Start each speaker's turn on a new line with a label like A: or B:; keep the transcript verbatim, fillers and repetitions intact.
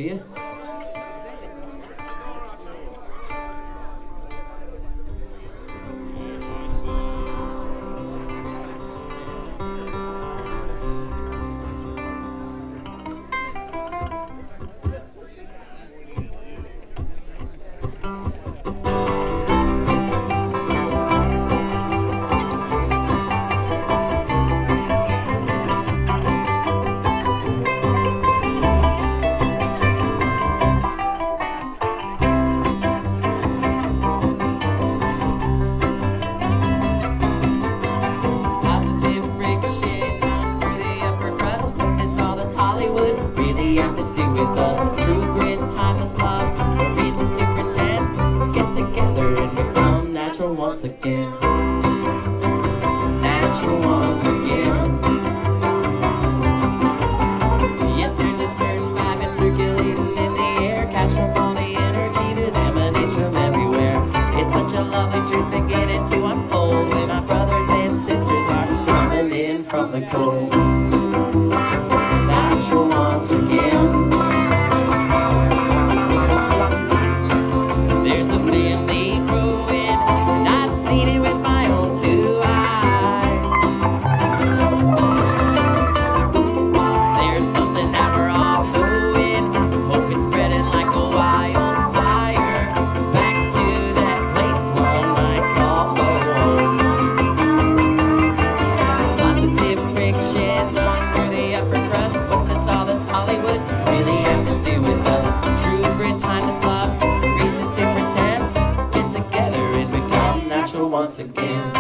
A: you. Really have to do with us. True grit, timeless love, no reason to pretend. Let's get together and become natural once again. Natural once again. Yes, there's a certain vibe that's circulating in the air. Catch from all the energy that emanates from everywhere. It's such a lovely truth to get it to unfold when our brothers and sisters are coming in from the cold. Natural once again. There's a family growing, and I've seen it with my own two eyes. There's something that we're all doing. Hope it's spreading like a wildfire. Back to that place one might call home. Positive friction under the upper crust. What does all this Hollywood really have to do with us? True grit, timeless love, reason to pretend. Let's get together and become natural once again.